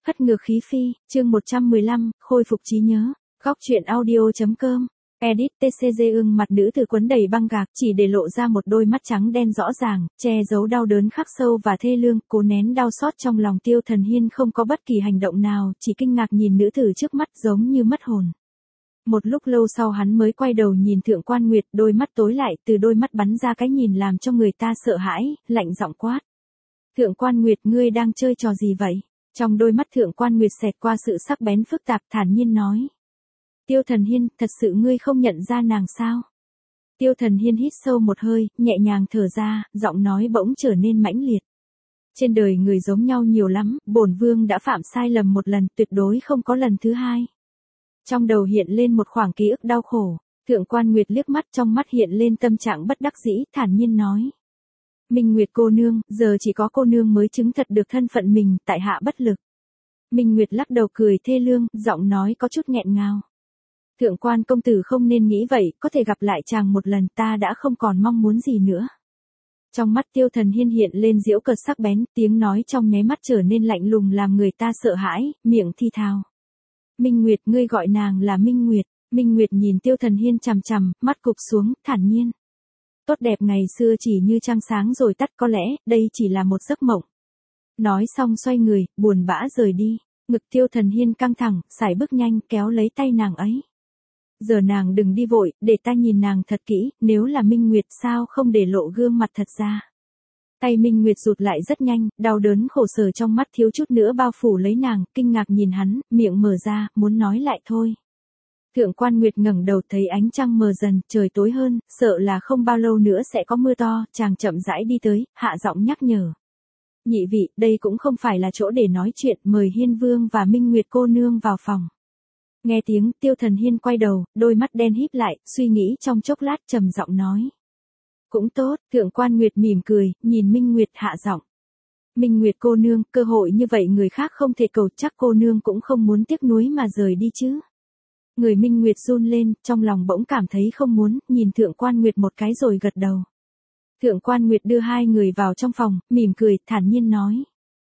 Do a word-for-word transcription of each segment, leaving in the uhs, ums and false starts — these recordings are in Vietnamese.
Hất ngược khí phi, chương một trăm mười lăm, khôi phục trí nhớ. Góc truyện audio.com. Edit tê xê giê ưng mặt nữ tử quấn đầy băng gạc, chỉ để lộ ra một đôi mắt trắng đen rõ ràng, che giấu đau đớn khắc sâu và thê lương, cố nén đau xót trong lòng. Tiêu Thần Hiên không có bất kỳ hành động nào, chỉ kinh ngạc nhìn nữ tử trước mắt giống như mất hồn. Một lúc lâu sau hắn mới quay đầu nhìn Thượng Quan Nguyệt, đôi mắt tối lại, từ đôi mắt bắn ra cái nhìn làm cho người ta sợ hãi, lạnh giọng quát. Thượng Quan Nguyệt, ngươi đang chơi trò gì vậy? Trong đôi mắt Thượng Quan Nguyệt xẹt qua sự sắc bén phức tạp, thản nhiên nói. Tiêu Thần Hiên, thật sự ngươi không nhận ra nàng sao? Tiêu Thần Hiên hít sâu một hơi, nhẹ nhàng thở ra, giọng nói bỗng trở nên mãnh liệt. Trên đời người giống nhau nhiều lắm, bổn vương đã phạm sai lầm một lần, tuyệt đối không có lần thứ hai. Trong đầu hiện lên một khoảng ký ức đau khổ, Thượng Quan Nguyệt liếc mắt, trong mắt hiện lên tâm trạng bất đắc dĩ, thản nhiên nói. Minh Nguyệt cô nương, giờ chỉ có cô nương mới chứng thật được thân phận mình, tại hạ bất lực. Minh Nguyệt lắc đầu cười thê lương, giọng nói có chút nghẹn ngào. Thượng Quan công tử không nên nghĩ vậy, có thể gặp lại chàng một lần ta đã không còn mong muốn gì nữa. Trong mắt Tiêu Thần Hiên hiện lên giễu cợt sắc bén, tiếng nói trong nháy mắt trở nên lạnh lùng làm người ta sợ hãi, miệng thi thào. Minh Nguyệt, ngươi gọi nàng là Minh Nguyệt. Minh Nguyệt nhìn Tiêu Thần Hiên chằm chằm, mắt cụp xuống, thản nhiên. Tốt đẹp ngày xưa chỉ như trăng sáng rồi tắt, có lẽ, đây chỉ là một giấc mộng. Nói xong xoay người, buồn bã rời đi. Ngực Tiêu Thần Hiên căng thẳng, sải bước nhanh, kéo lấy tay nàng ấy. Giờ nàng đừng đi vội, để ta nhìn nàng thật kỹ, nếu là Minh Nguyệt sao không để lộ gương mặt thật ra. Tay Minh Nguyệt rụt lại rất nhanh, đau đớn khổ sở trong mắt thiếu chút nữa bao phủ lấy nàng, kinh ngạc nhìn hắn, miệng mở ra, muốn nói lại thôi. Thượng Quan Nguyệt ngẩng đầu thấy ánh trăng mờ dần, trời tối hơn, sợ là không bao lâu nữa sẽ có mưa to, chàng chậm rãi đi tới, hạ giọng nhắc nhở. Nhị vị, đây cũng không phải là chỗ để nói chuyện, mời Hiên Vương và Minh Nguyệt cô nương vào phòng. Nghe tiếng, Tiêu Thần Hiên quay đầu, đôi mắt đen híp lại, suy nghĩ trong chốc lát trầm giọng nói. Cũng tốt, Thượng Quan Nguyệt mỉm cười, nhìn Minh Nguyệt hạ giọng. Minh Nguyệt cô nương, cơ hội như vậy người khác không thể cầu, chắc cô nương cũng không muốn tiếc nuối mà rời đi chứ. Người Minh Nguyệt run lên, trong lòng bỗng cảm thấy không muốn, nhìn Thượng Quan Nguyệt một cái rồi gật đầu. Thượng Quan Nguyệt đưa hai người vào trong phòng, mỉm cười, thản nhiên nói.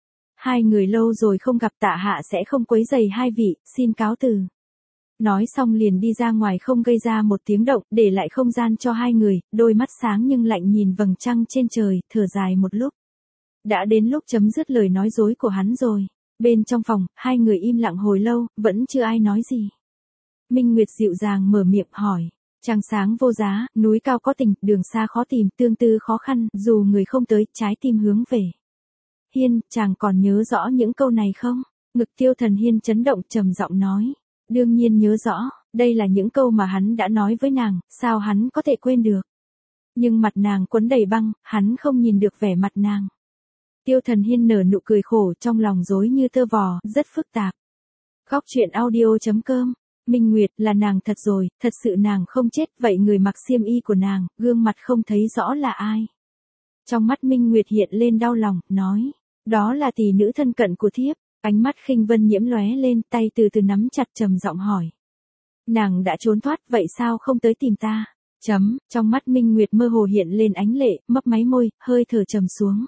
Hai người lâu rồi không gặp, tạ hạ sẽ không quấy rầy hai vị, xin cáo từ. Nói xong liền đi ra ngoài không gây ra một tiếng động, để lại không gian cho hai người, đôi mắt sáng nhưng lạnh nhìn vầng trăng trên trời, thở dài một lúc. Đã đến lúc chấm dứt lời nói dối của hắn rồi. Bên trong phòng, hai người im lặng hồi lâu, vẫn chưa ai nói gì. Minh Nguyệt dịu dàng mở miệng hỏi. Trăng sáng vô giá, núi cao có tình, đường xa khó tìm, tương tư khó khăn, dù người không tới, trái tim hướng về. Hiên, chàng còn nhớ rõ những câu này không? Ngực Tiêu Thần Hiên chấn động trầm giọng nói. Đương nhiên nhớ rõ, đây là những câu mà hắn đã nói với nàng, sao hắn có thể quên được. Nhưng mặt nàng quấn đầy băng, hắn không nhìn được vẻ mặt nàng. Tiêu Thần Hiên nở nụ cười khổ, trong lòng rối như tơ vò, rất phức tạp. Góc truyện audio.com. Minh Nguyệt là nàng thật rồi, thật sự nàng không chết, vậy người mặc xiêm y của nàng, gương mặt không thấy rõ là ai. Trong mắt Minh Nguyệt hiện lên đau lòng, nói, đó là tỷ nữ thân cận của thiếp. Ánh mắt khinh vân nhiễm lóe lên, tay từ từ nắm chặt trầm giọng hỏi. Nàng đã trốn thoát, vậy sao không tới tìm ta? Chấm, trong mắt Minh Nguyệt mơ hồ hiện lên ánh lệ, mấp máy môi, hơi thở trầm xuống.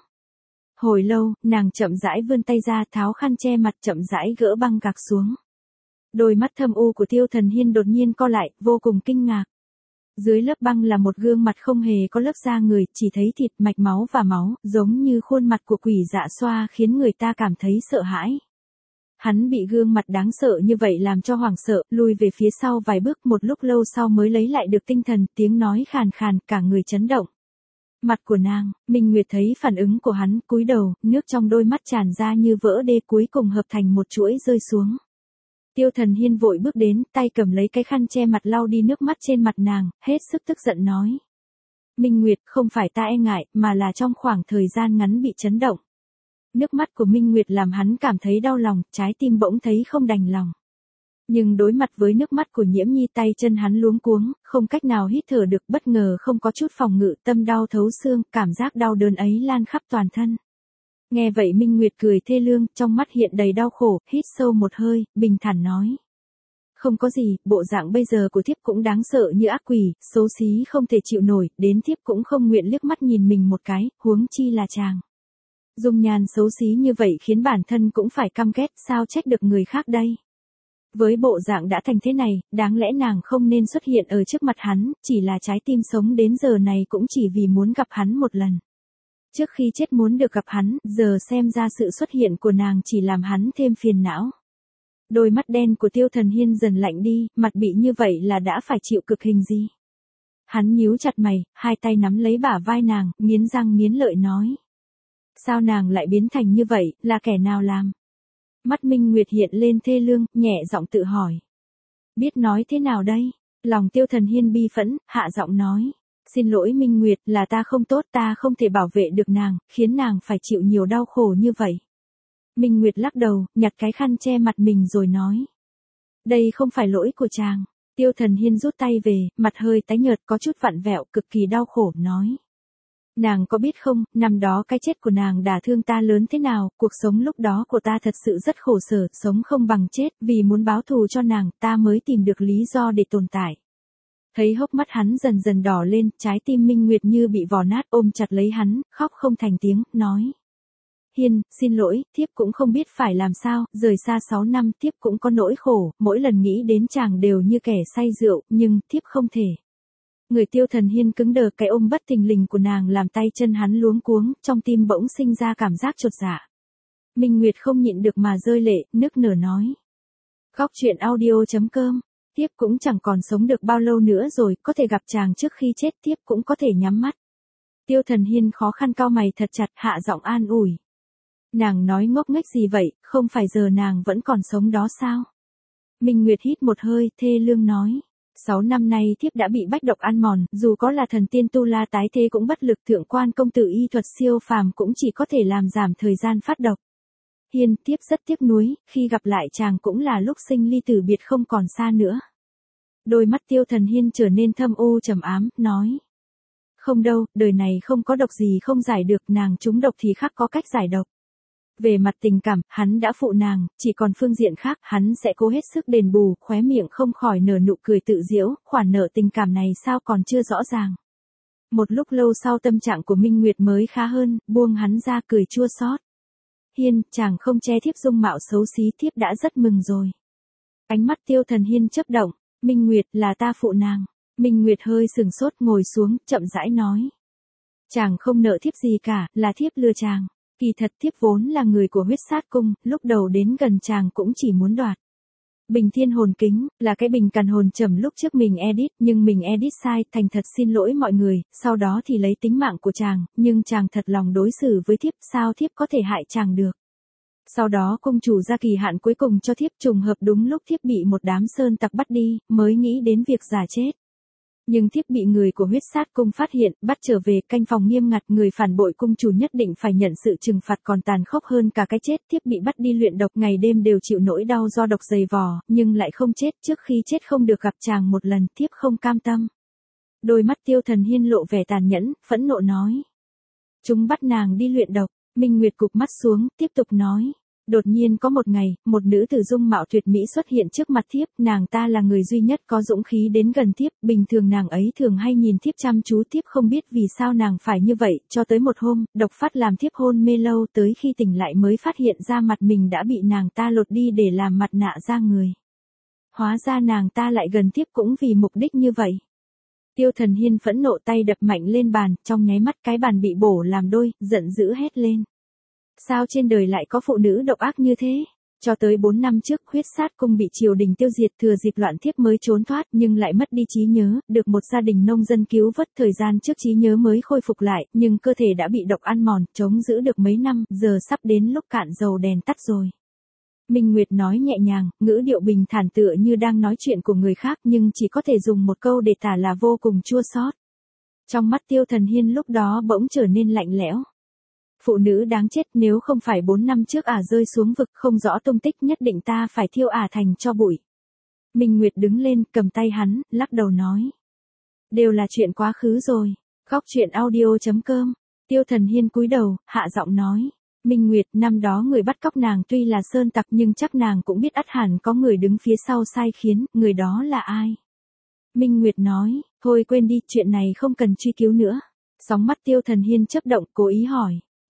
Hồi lâu, nàng chậm rãi vươn tay ra, tháo khăn che mặt, chậm rãi gỡ băng gạc xuống. Đôi mắt thâm u của Tiêu Thần Hiên đột nhiên co lại, vô cùng kinh ngạc. Dưới lớp băng là một gương mặt không hề có lớp da người, chỉ thấy thịt, mạch máu và máu, giống như khuôn mặt của quỷ dạ xoa khiến người ta cảm thấy sợ hãi. Hắn bị gương mặt đáng sợ như vậy làm cho hoảng sợ, lùi về phía sau vài bước, một lúc lâu sau mới lấy lại được tinh thần, tiếng nói khàn khàn, cả người chấn động. Mặt của nàng, Minh Nguyệt thấy phản ứng của hắn, cúi đầu, nước trong đôi mắt tràn ra như vỡ đê, cuối cùng hợp thành một chuỗi rơi xuống. Tiêu Thần Hiên vội bước đến, tay cầm lấy cái khăn che mặt lau đi nước mắt trên mặt nàng, hết sức tức giận nói. Minh Nguyệt, không phải ta e ngại, mà là trong khoảng thời gian ngắn bị chấn động. Nước mắt của Minh Nguyệt làm hắn cảm thấy đau lòng, trái tim bỗng thấy không đành lòng. Nhưng đối mặt với nước mắt của Nhiễm Nhi, tay chân hắn luống cuống, không cách nào hít thở được, bất ngờ không có chút phòng ngự, tâm đau thấu xương, cảm giác đau đớn ấy lan khắp toàn thân. Nghe vậy Minh Nguyệt cười thê lương, trong mắt hiện đầy đau khổ, hít sâu một hơi, bình thản nói. Không có gì, bộ dạng bây giờ của thiếp cũng đáng sợ như ác quỷ, xấu xí không thể chịu nổi, đến thiếp cũng không nguyện liếc mắt nhìn mình một cái, huống chi là chàng. Dung nhan xấu xí như vậy khiến bản thân cũng phải căm ghét, sao trách được người khác đây. Với bộ dạng đã thành thế này, đáng lẽ nàng không nên xuất hiện ở trước mặt hắn, chỉ là trái tim sống đến giờ này cũng chỉ vì muốn gặp hắn một lần. Trước khi chết muốn được gặp hắn, giờ xem ra sự xuất hiện của nàng chỉ làm hắn thêm phiền não. Đôi mắt đen của Tiêu Thần Hiên dần lạnh đi, mặt bị như vậy là đã phải chịu cực hình gì. Hắn nhíu chặt mày, hai tay nắm lấy bả vai nàng, nghiến răng nghiến lợi nói. Sao nàng lại biến thành như vậy, là kẻ nào làm? Mắt Minh Nguyệt hiện lên thê lương, nhẹ giọng tự hỏi. Biết nói thế nào đây? Lòng Tiêu Thần Hiên bi phẫn, hạ giọng nói. Xin lỗi Minh Nguyệt, là ta không tốt, ta không thể bảo vệ được nàng, khiến nàng phải chịu nhiều đau khổ như vậy. Minh Nguyệt lắc đầu, nhặt cái khăn che mặt mình rồi nói. Đây không phải lỗi của chàng. Tiêu Thần Hiên rút tay về, mặt hơi tái nhợt có chút vặn vẹo, cực kỳ đau khổ, nói. Nàng có biết không, năm đó cái chết của nàng đả thương ta lớn thế nào, cuộc sống lúc đó của ta thật sự rất khổ sở, sống không bằng chết, vì muốn báo thù cho nàng, ta mới tìm được lý do để tồn tại. Thấy hốc mắt hắn dần dần đỏ lên, trái tim Minh Nguyệt như bị vò nát, ôm chặt lấy hắn, khóc không thành tiếng, nói. Hiên, xin lỗi, thiếp cũng không biết phải làm sao, rời xa sáu năm, thiếp cũng có nỗi khổ, mỗi lần nghĩ đến chàng đều như kẻ say rượu, nhưng thiếp không thể. Người Tiêu Thần Hiên cứng đờ, cái ôm bất thình lình của nàng làm tay chân hắn luống cuống, trong tim bỗng sinh ra cảm giác chột dạ. Minh Nguyệt không nhịn được mà rơi lệ, nức nở nói. Góc truyện audio chấm com, thiếp cũng chẳng còn sống được bao lâu nữa rồi, có thể gặp chàng trước khi chết, thiếp cũng có thể nhắm mắt. Tiêu Thần Hiên khó khăn cau mày thật chặt, hạ giọng an ủi. Nàng nói ngốc nghếch gì vậy, không phải giờ nàng vẫn còn sống đó sao? Minh Nguyệt hít một hơi, thê lương nói. Sáu năm nay thiếp đã bị bách độc ăn mòn, dù có là thần tiên tu la tái thế cũng bất lực, thượng quan công tử y thuật siêu phàm cũng chỉ có thể làm giảm thời gian phát độc. Hiên, thiếp rất tiếc nuối, khi gặp lại chàng cũng là lúc sinh ly tử biệt không còn xa nữa. Đôi mắt Tiêu Thần Hiên trở nên thâm u trầm ám, nói. Không đâu, đời này không có độc gì không giải được, nàng trúng độc thì khắc có cách giải độc. Về mặt tình cảm, hắn đã phụ nàng, chỉ còn phương diện khác, hắn sẽ cố hết sức đền bù, khóe miệng không khỏi nở nụ cười tự giễu, khoản nợ tình cảm này sao còn chưa rõ ràng. Một lúc lâu sau tâm trạng của Minh Nguyệt mới khá hơn, buông hắn ra cười chua xót. Hiên, chàng không che thiếp dung mạo xấu xí, thiếp đã rất mừng rồi. Ánh mắt Tiêu Thần Hiên chớp động, Minh Nguyệt, là ta phụ nàng. Minh Nguyệt hơi sừng sốt, ngồi xuống, chậm rãi nói. Chàng không nợ thiếp gì cả, là thiếp lừa chàng. Kỳ thật thiếp vốn là người của huyết sát cung, lúc đầu đến gần chàng cũng chỉ muốn đoạt. Bình thiên hồn kính, là cái bình càn hồn trầm lúc trước mình edit, nhưng mình edit sai, thành thật xin lỗi mọi người, sau đó thì lấy tính mạng của chàng, nhưng chàng thật lòng đối xử với thiếp, sao thiếp có thể hại chàng được. Sau đó cung chủ ra kỳ hạn cuối cùng cho thiếp, trùng hợp đúng lúc thiếp bị một đám sơn tặc bắt đi, mới nghĩ đến việc giả chết. Nhưng thiếp bị người của huyết sát cung phát hiện, bắt trở về, canh phòng nghiêm ngặt, người phản bội cung chủ nhất định phải nhận sự trừng phạt còn tàn khốc hơn cả cái chết. Thiếp bị bắt đi luyện độc, ngày đêm đều chịu nỗi đau do độc dày vò, nhưng lại không chết, trước khi chết không được gặp chàng một lần, thiếp không cam tâm. Đôi mắt Tiêu Thần Hiên lộ vẻ tàn nhẫn, phẫn nộ nói. Chúng bắt nàng đi luyện độc. Minh Nguyệt cụp mắt xuống, tiếp tục nói. Đột nhiên có một ngày, một nữ tử dung mạo tuyệt mỹ xuất hiện trước mặt thiếp, nàng ta là người duy nhất có dũng khí đến gần thiếp, bình thường nàng ấy thường hay nhìn thiếp chăm chú, thiếp không biết vì sao nàng phải như vậy, cho tới một hôm, độc phát làm thiếp hôn mê lâu, tới khi tỉnh lại mới phát hiện ra mặt mình đã bị nàng ta lột đi để làm mặt nạ da người. Hóa ra nàng ta lại gần thiếp cũng vì mục đích như vậy. Tiêu Thần Hiên phẫn nộ, tay đập mạnh lên bàn, trong nháy mắt cái bàn bị bổ làm đôi, giận dữ hét lên. Sao trên đời lại có phụ nữ độc ác như thế? Cho tới bốn năm trước, huyết sát cung bị triều đình tiêu diệt, thừa dịp loạn thiếp mới trốn thoát, nhưng lại mất đi trí nhớ, được một gia đình nông dân cứu vớt, thời gian trước trí nhớ mới khôi phục lại, nhưng cơ thể đã bị độc ăn mòn, chống giữ được mấy năm, giờ sắp đến lúc cạn dầu đèn tắt rồi. Minh Nguyệt nói nhẹ nhàng, ngữ điệu bình thản tựa như đang nói chuyện của người khác, nhưng chỉ có thể dùng một câu để tả là vô cùng chua xót. Trong mắt Tiêu Thần Hiên lúc đó bỗng trở nên lạnh lẽo. Phụ nữ đáng chết, nếu không phải bốn năm trước ả rơi xuống vực không rõ tung tích, nhất định ta phải thiêu ả thành tro bụi. Minh Nguyệt đứng lên, cầm tay hắn, lắc đầu nói. Đều là chuyện quá khứ rồi. Góc truyện audio chấm com. Tiêu Thần Hiên cúi đầu, hạ giọng nói. Minh Nguyệt, năm đó người bắt cóc nàng tuy là sơn tặc nhưng chắc nàng cũng biết ắt hẳn có người đứng phía sau sai khiến, người đó là ai? Minh Nguyệt nói, thôi quên đi, chuyện này không cần truy cứu nữa. Sóng mắt Tiêu Thần Hiên chớp động, cố ý hỏi.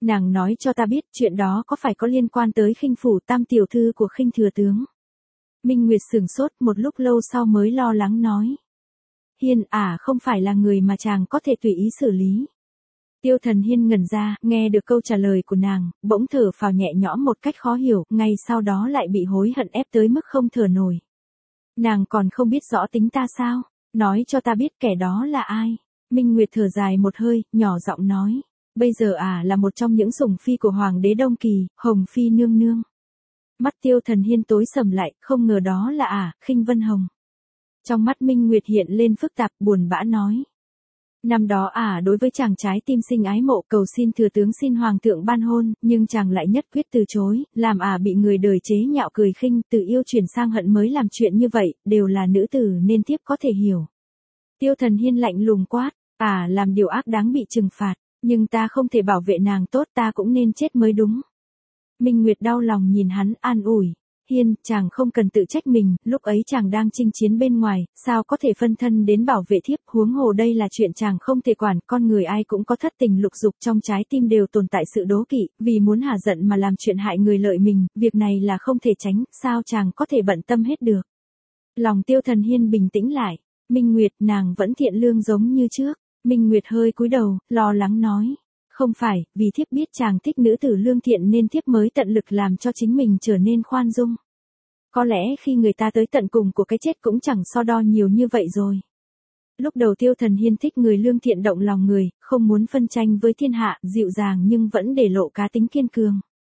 Nàng nói cho ta biết chuyện đó có phải có liên quan tới Khinh phủ tam tiểu thư của Khinh thừa tướng. Minh Nguyệt sửng sốt một lúc lâu sau mới lo lắng nói. Hiên à, không phải là người mà chàng có thể tùy ý xử lý. Tiêu Thần Hiên ngẩn ra, nghe được câu trả lời của nàng, bỗng thở phào nhẹ nhõm một cách khó hiểu, ngay sau đó lại bị hối hận ép tới mức không thở nổi. Nàng còn không biết rõ tính ta sao? Nói cho ta biết kẻ đó là ai? Minh Nguyệt thở dài một hơi, nhỏ giọng nói. Bây giờ à là một trong những sủng phi của Hoàng đế Đông Kỳ, Hồng Phi nương nương. Mắt Tiêu Thần Hiên tối sầm lại, không ngờ đó là à, Khinh Vân Hồng. Trong mắt Minh Nguyệt hiện lên phức tạp, buồn bã nói. Năm đó à đối với chàng trái tim sinh ái mộ cầu xin thừa tướng xin hoàng thượng ban hôn, nhưng chàng lại nhất quyết từ chối, làm à bị người đời chế nhạo cười khinh, từ yêu chuyển sang hận mới làm chuyện như vậy, đều là nữ tử nên thiếp có thể hiểu. Tiêu Thần Hiên lạnh lùng quát, à làm điều ác đáng bị trừng phạt, nhưng ta không thể bảo vệ nàng tốt, ta cũng nên chết mới đúng. Minh Nguyệt đau lòng nhìn hắn an ủi. Hiên, chàng không cần tự trách mình, lúc ấy chàng đang chinh chiến bên ngoài, sao có thể phân thân đến bảo vệ thiếp, huống hồ đây là chuyện chàng không thể quản, con người ai cũng có thất tình lục dục, trong trái tim đều tồn tại sự đố kỵ, vì muốn hả giận mà làm chuyện hại người lợi mình, việc này là không thể tránh, sao chàng có thể bận tâm hết được. Lòng Tiêu Thần Hiên bình tĩnh lại, Minh Nguyệt, nàng vẫn thiện lương giống như trước. Minh Nguyệt hơi cúi đầu, lo lắng nói. Không phải, vì thiếp biết chàng thích nữ tử lương thiện nên thiếp mới tận lực làm cho chính mình trở nên khoan dung. Có lẽ khi người ta tới tận cùng của cái chết cũng chẳng so đo nhiều như vậy rồi. Lúc đầu Tiêu Thần Hiên thích người lương thiện động lòng người, không muốn phân tranh với thiên hạ, dịu dàng nhưng vẫn để lộ cá tính kiên cường.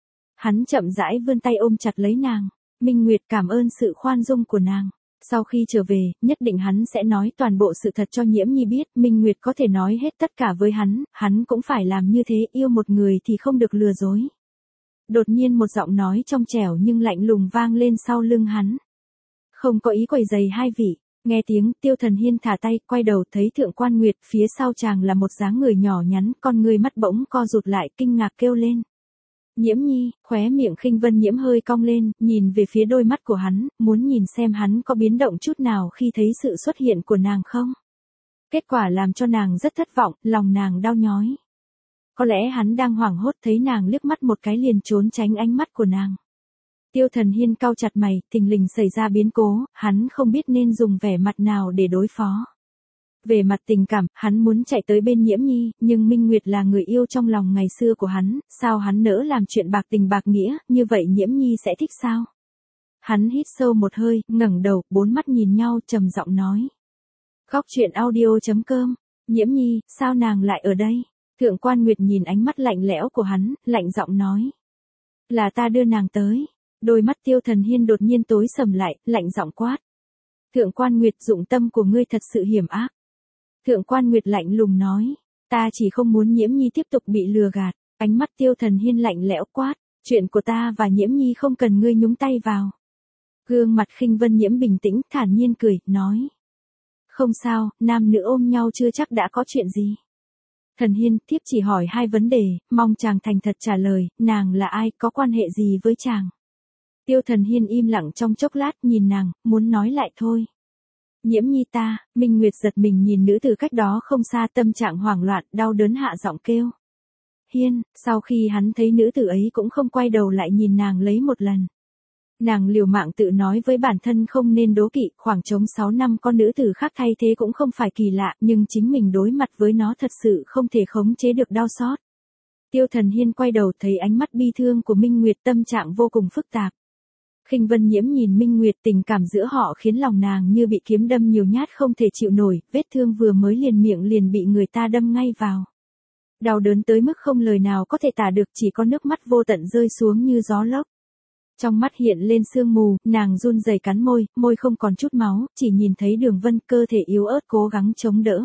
Hắn chậm rãi vươn tay ôm chặt lấy nàng. Minh Nguyệt cảm ơn sự khoan dung của nàng. Sau khi trở về, nhất định hắn sẽ nói toàn bộ sự thật cho Nhiễm Nhi biết, Minh Nguyệt có thể nói hết tất cả với hắn, hắn cũng phải làm như thế, yêu một người thì không được lừa dối. Đột nhiên một giọng nói trong trẻo nhưng lạnh lùng vang lên sau lưng hắn. Không có ý quấy rầy hai vị. Nghe tiếng, Tiêu Thần Hiên thả tay, quay đầu thấy Thượng Quan Nguyệt, phía sau chàng là một dáng người nhỏ nhắn, con người mắt bỗng co rụt lại, kinh ngạc kêu lên. Nhiễm Nhi, khóe miệng Khinh Vân Nhiễm hơi cong lên, nhìn về phía đôi mắt của hắn, muốn nhìn xem hắn có biến động chút nào khi thấy sự xuất hiện của nàng không. Kết quả làm cho nàng rất thất vọng, lòng nàng đau nhói. Có lẽ hắn đang hoảng hốt thấy nàng liếc mắt một cái liền trốn tránh ánh mắt của nàng. Tiêu Thần Hiên cau chặt mày, thình lình xảy ra biến cố, hắn không biết nên dùng vẻ mặt nào để đối phó. Về mặt tình cảm, hắn muốn chạy tới bên Nhiễm Nhi, nhưng Minh Nguyệt là người yêu trong lòng ngày xưa của hắn, sao hắn nỡ làm chuyện bạc tình bạc nghĩa, như vậy Nhiễm Nhi sẽ thích sao? Hắn hít sâu một hơi, ngẩng đầu, bốn mắt nhìn nhau, trầm giọng nói. Góc truyện audio chấm com, Nhiễm Nhi, sao nàng lại ở đây? Thượng Quan Nguyệt nhìn ánh mắt lạnh lẽo của hắn, lạnh giọng nói. Là ta đưa nàng tới. Đôi mắt Tiêu Thần Hiên đột nhiên tối sầm lại, lạnh giọng quát. Thượng Quan Nguyệt, dụng tâm của ngươi thật sự hiểm ác. Thượng Quan Nguyệt lạnh lùng nói, ta chỉ không muốn Nhiễm Nhi tiếp tục bị lừa gạt. Ánh mắt Tiêu Thần Hiên lạnh lẽo quát, chuyện của ta và Nhiễm Nhi không cần ngươi nhúng tay vào. Gương mặt Khinh Vân Nhiễm bình tĩnh, thản nhiên cười, nói. Không sao, nam nữ ôm nhau chưa chắc đã có chuyện gì. Thần Hiên, thiếp chỉ hỏi hai vấn đề, mong chàng thành thật trả lời, nàng là ai, có quan hệ gì với chàng? Tiêu Thần Hiên im lặng trong chốc lát, nhìn nàng, muốn nói lại thôi. Nhiễm Nhi ta, Minh Nguyệt giật mình nhìn nữ từ cách đó không xa, tâm trạng hoảng loạn, đau đớn hạ giọng kêu. Hiên, sau khi hắn thấy nữ tử ấy cũng không quay đầu lại nhìn nàng lấy một lần. Nàng liều mạng tự nói với bản thân không nên đố kỵ, khoảng trống sáu năm con nữ tử khác thay thế cũng không phải kỳ lạ, nhưng chính mình đối mặt với nó thật sự không thể khống chế được đau xót. Tiêu Thần Hiên quay đầu thấy ánh mắt bi thương của Minh Nguyệt, tâm trạng vô cùng phức tạp. Khinh Vân Nhiễm nhìn Minh Nguyệt, tình cảm giữa họ khiến lòng nàng như bị kiếm đâm nhiều nhát không thể chịu nổi, vết thương vừa mới liền miệng liền bị người ta đâm ngay vào. Đau đớn tới mức không lời nào có thể tả được, chỉ có nước mắt vô tận rơi xuống như gió lốc. Trong mắt hiện lên sương mù, nàng run rẩy cắn môi, môi không còn chút máu, chỉ nhìn thấy đường vân, cơ thể yếu ớt cố gắng chống đỡ.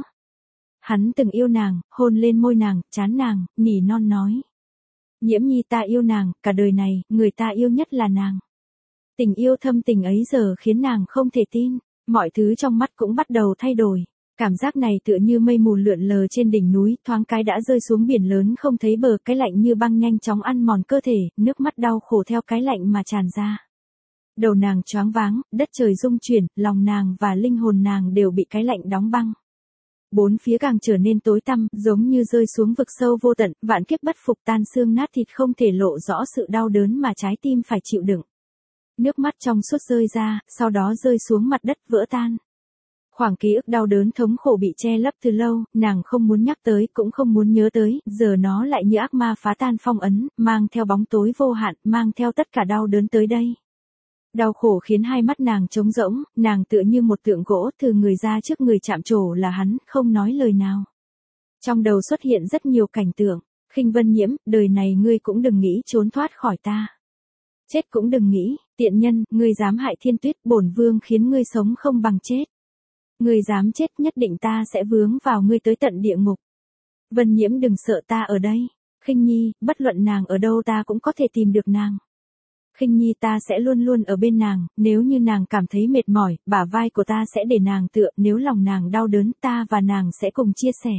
Hắn từng yêu nàng, hôn lên môi nàng, trán nàng, nỉ non nói. Nhiễm Nhi ta yêu nàng, cả đời này, người ta yêu nhất là nàng. Tình yêu thâm tình ấy giờ khiến nàng không thể tin, mọi thứ trong mắt cũng bắt đầu thay đổi. Cảm giác này tựa như mây mù lượn lờ trên đỉnh núi, thoáng cái đã rơi xuống biển lớn không thấy bờ, cái lạnh như băng nhanh chóng ăn mòn cơ thể, nước mắt đau khổ theo cái lạnh mà tràn ra. Đầu nàng choáng váng, đất trời rung chuyển, lòng nàng và linh hồn nàng đều bị cái lạnh đóng băng. Bốn phía càng trở nên tối tăm, giống như rơi xuống vực sâu vô tận, vạn kiếp bất phục tan xương nát thịt không thể lộ rõ sự đau đớn mà trái tim phải chịu đựng. Nước mắt trong suốt rơi ra, sau đó rơi xuống mặt đất vỡ tan. Khoảng ký ức đau đớn thống khổ bị che lấp từ lâu, nàng không muốn nhắc tới cũng không muốn nhớ tới, giờ nó lại như ác ma phá tan phong ấn, mang theo bóng tối vô hạn, mang theo tất cả đau đớn tới đây. Đau khổ khiến hai mắt nàng trống rỗng, nàng tựa như một tượng gỗ từ người ra trước người chạm trổ là hắn, không nói lời nào. Trong đầu xuất hiện rất nhiều cảnh tượng, Khinh Vân Nhiễm, đời này ngươi cũng đừng nghĩ trốn thoát khỏi ta. Chết cũng đừng nghĩ, tiện nhân, ngươi dám hại Thiên Tuyết, bổn vương khiến ngươi sống không bằng chết. Ngươi dám chết nhất định ta sẽ vướng vào ngươi tới tận địa ngục. Vân Nhiễm đừng sợ ta ở đây. Khinh Nhi, bất luận nàng ở đâu ta cũng có thể tìm được nàng. Khinh Nhi ta sẽ luôn luôn ở bên nàng, nếu như nàng cảm thấy mệt mỏi, bả vai của ta sẽ để nàng tựa, nếu lòng nàng đau đớn ta và nàng sẽ cùng chia sẻ.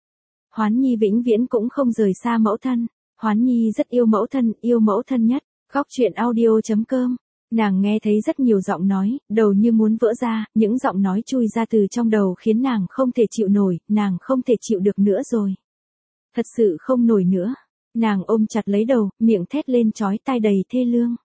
Hoán Nhi vĩnh viễn cũng không rời xa mẫu thân. Hoán Nhi rất yêu mẫu thân, yêu mẫu thân nhất. Góc truyện audio chấm com. Nàng nghe thấy rất nhiều giọng nói, đầu như muốn vỡ ra, những giọng nói chui ra từ trong đầu khiến nàng không thể chịu nổi, nàng không thể chịu được nữa rồi. Thật sự không nổi nữa. Nàng ôm chặt lấy đầu, miệng thét lên chói tai đầy thê lương.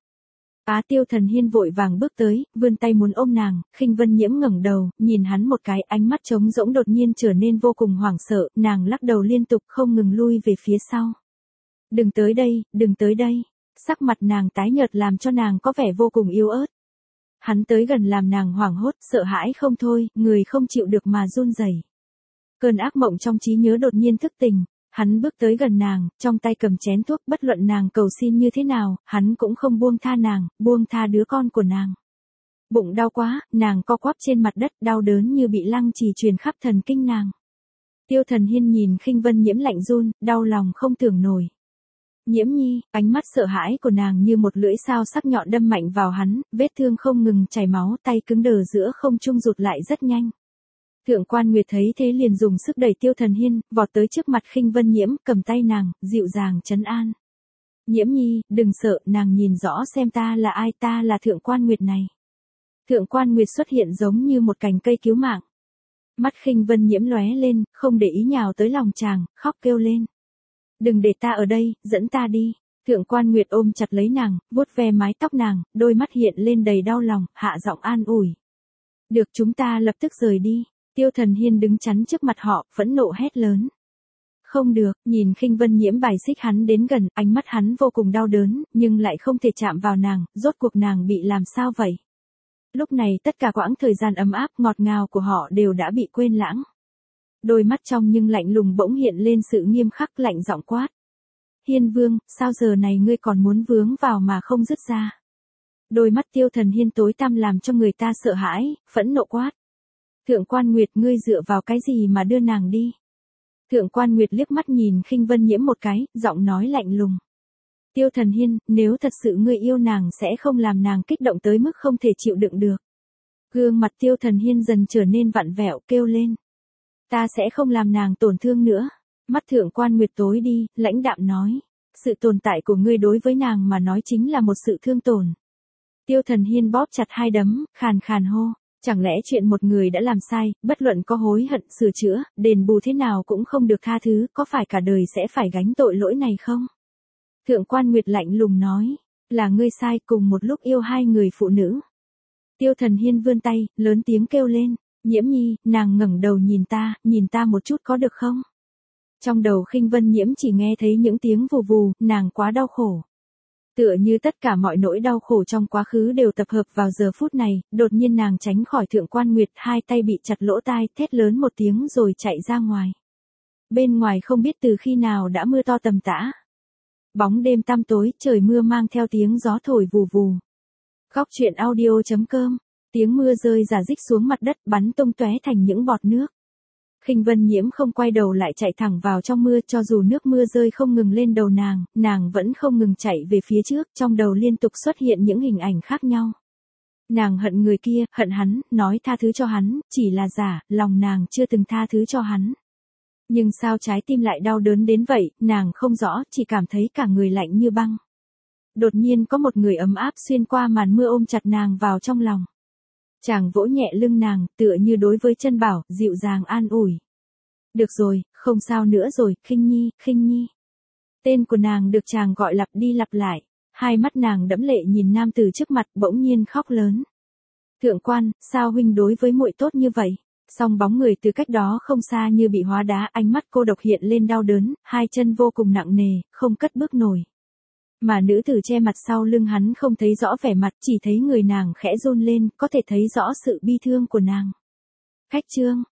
Á Tiêu Thần Hiên vội vàng bước tới, vươn tay muốn ôm nàng, Khinh Vân Nhiễm ngẩng đầu, nhìn hắn một cái, ánh mắt trống rỗng đột nhiên trở nên vô cùng hoảng sợ, nàng lắc đầu liên tục không ngừng lui về phía sau. Đừng tới đây, đừng tới đây. Sắc mặt nàng tái nhợt làm cho nàng có vẻ vô cùng yếu ớt. Hắn tới gần làm nàng hoảng hốt, sợ hãi không thôi, người không chịu được mà run rẩy. Cơn ác mộng trong trí nhớ đột nhiên thức tỉnh, hắn bước tới gần nàng, trong tay cầm chén thuốc, bất luận nàng cầu xin như thế nào, hắn cũng không buông tha nàng, buông tha đứa con của nàng. Bụng đau quá, nàng co quắp trên mặt đất, đau đớn như bị lăng trì truyền khắp thần kinh nàng. Tiêu Thần Hiên nhìn Khinh Vân Nhiễm lạnh run, đau lòng không tưởng nổi. Nhiễm Nhi, ánh mắt sợ hãi của nàng như một lưỡi dao sắc nhọn đâm mạnh vào hắn, vết thương không ngừng chảy máu, tay cứng đờ giữa không trung rụt lại rất nhanh. Thượng Quan Nguyệt thấy thế liền dùng sức đẩy Tiêu Thần Hiên, vọt tới trước mặt Khinh Vân Nhiễm, cầm tay nàng, dịu dàng trấn an. Nhiễm Nhi, đừng sợ, nàng nhìn rõ xem ta là ai, ta là Thượng Quan Nguyệt này. Thượng Quan Nguyệt xuất hiện giống như một cành cây cứu mạng. Mắt Khinh Vân Nhiễm lóe lên, không để ý nhào tới lòng chàng, khóc kêu lên. Đừng để ta ở đây, dẫn ta đi. Thượng Quan Nguyệt ôm chặt lấy nàng, vuốt ve mái tóc nàng, đôi mắt hiện lên đầy đau lòng, hạ giọng an ủi. Được, chúng ta lập tức rời đi. Tiêu Thần Hiên đứng chắn trước mặt họ, phẫn nộ hét lớn. Không được, nhìn Khinh Vân Nhiễm bài xích hắn đến gần, ánh mắt hắn vô cùng đau đớn, nhưng lại không thể chạm vào nàng, rốt cuộc nàng bị làm sao vậy? Lúc này tất cả quãng thời gian ấm áp ngọt ngào của họ đều đã bị quên lãng. Đôi mắt trong nhưng lạnh lùng bỗng hiện lên sự nghiêm khắc, lạnh giọng quát. Hiên Vương, sao giờ này ngươi còn muốn vướng vào mà không dứt ra? Đôi mắt Tiêu Thần Hiên tối tăm làm cho người ta sợ hãi, phẫn nộ quát. Thượng Quan Nguyệt, ngươi dựa vào cái gì mà đưa nàng đi? Thượng Quan Nguyệt liếc mắt nhìn Khinh Vân Nhiễm một cái, giọng nói lạnh lùng. Tiêu Thần Hiên, nếu thật sự ngươi yêu nàng sẽ không làm nàng kích động tới mức không thể chịu đựng được. Gương mặt Tiêu Thần Hiên dần trở nên vặn vẹo, kêu lên. Ta sẽ không làm nàng tổn thương nữa. Mắt Thượng Quan Nguyệt tối đi, lãnh đạm nói. Sự tồn tại của ngươi đối với nàng mà nói chính là một sự thương tổn. Tiêu Thần Hiên bóp chặt hai đấm, khàn khàn hô. Chẳng lẽ chuyện một người đã làm sai, bất luận có hối hận, sửa chữa, đền bù thế nào cũng không được tha thứ, có phải cả đời sẽ phải gánh tội lỗi này không? Thượng Quan Nguyệt lạnh lùng nói. Là ngươi sai, cùng một lúc yêu hai người phụ nữ. Tiêu Thần Hiên vươn tay, lớn tiếng kêu lên. Nhiễm Nhi, nàng ngẩng đầu nhìn ta, nhìn ta một chút có được không? Trong đầu Khinh Vân Nhiễm chỉ nghe thấy những tiếng vù vù, nàng quá đau khổ. Tựa như tất cả mọi nỗi đau khổ trong quá khứ đều tập hợp vào giờ phút này, đột nhiên nàng tránh khỏi Thượng Quan Nguyệt, hai tay bị chặt lỗ tai, thét lớn một tiếng rồi chạy ra ngoài. Bên ngoài không biết từ khi nào đã mưa to tầm tã. Bóng đêm tăm tối, trời mưa mang theo tiếng gió thổi vù vù. Góc truyện audio chấm com. Tiếng mưa rơi rả rích xuống mặt đất, bắn tung tóe thành những bọt nước. Khinh Vân Nhiễm không quay đầu lại chạy thẳng vào trong mưa, cho dù nước mưa rơi không ngừng lên đầu nàng, nàng vẫn không ngừng chạy về phía trước, trong đầu liên tục xuất hiện những hình ảnh khác nhau. Nàng hận người kia, hận hắn, nói tha thứ cho hắn, chỉ là giả, lòng nàng chưa từng tha thứ cho hắn. Nhưng sao trái tim lại đau đớn đến vậy, nàng không rõ, chỉ cảm thấy cả người lạnh như băng. Đột nhiên có một người ấm áp xuyên qua màn mưa ôm chặt nàng vào trong lòng. Chàng vỗ nhẹ lưng nàng, tựa như đối với chân bảo, dịu dàng an ủi. Được rồi, không sao nữa rồi, Khinh Nhi, Khinh Nhi. Tên của nàng được chàng gọi lặp đi lặp lại. Hai mắt nàng đẫm lệ nhìn nam tử trước mặt, bỗng nhiên khóc lớn. Thượng quan, sao huynh đối với muội tốt như vậy? Song bóng người từ cách đó không xa như bị hóa đá, ánh mắt cô độc hiện lên đau đớn, hai chân vô cùng nặng nề, không cất bước nổi. Mà nữ tử che mặt sau lưng hắn không thấy rõ vẻ mặt, chỉ thấy người nàng khẽ run lên, có thể thấy rõ sự bi thương của nàng. Khách trương,